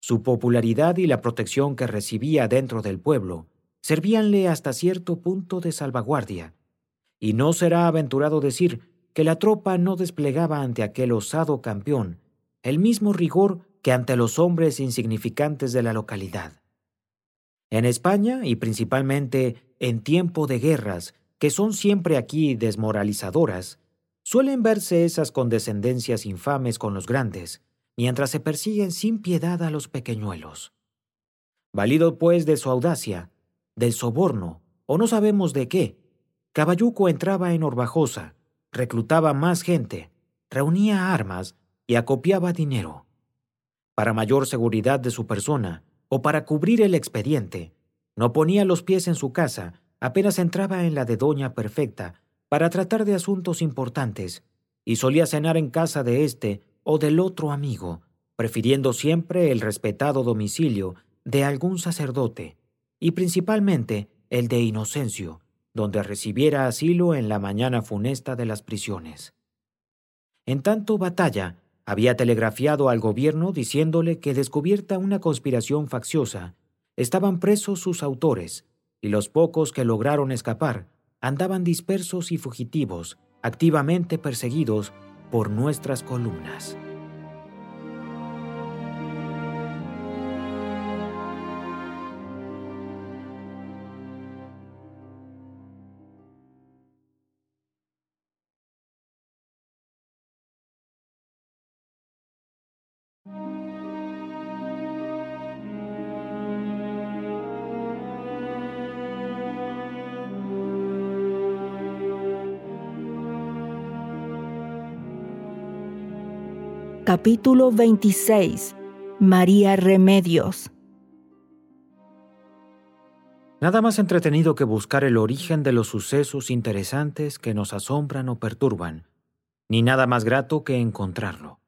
Su popularidad y la protección que recibía dentro del pueblo servíanle hasta cierto punto de salvaguardia, y no será aventurado decir que la tropa no desplegaba ante aquel osado campeón el mismo rigor que ante los hombres insignificantes de la localidad. En España, y principalmente en tiempo de guerras, que son siempre aquí desmoralizadoras, suelen verse esas condescendencias infames con los grandes, mientras se persiguen sin piedad a los pequeñuelos. Valido pues de su audacia, del soborno, o no sabemos de qué, Caballuco entraba en Orbajosa, reclutaba más gente, reunía armas y acopiaba dinero. Para mayor seguridad de su persona, o para cubrir el expediente, no ponía los pies en su casa apenas entraba en la de Doña Perfecta para tratar de asuntos importantes, y solía cenar en casa de este o del otro amigo, prefiriendo siempre el respetado domicilio de algún sacerdote, y principalmente el de Inocencio, donde recibiera asilo en la mañana funesta de las prisiones. En tanto, Batalla había telegrafiado al gobierno diciéndole que, descubierta una conspiración facciosa, estaban presos sus autores, y los pocos que lograron escapar andaban dispersos y fugitivos, activamente perseguidos por nuestras columnas. Capítulo 26. María Remedios. Nada más entretenido que buscar el origen de los sucesos interesantes que nos asombran o perturban, ni nada más grato que encontrarlo.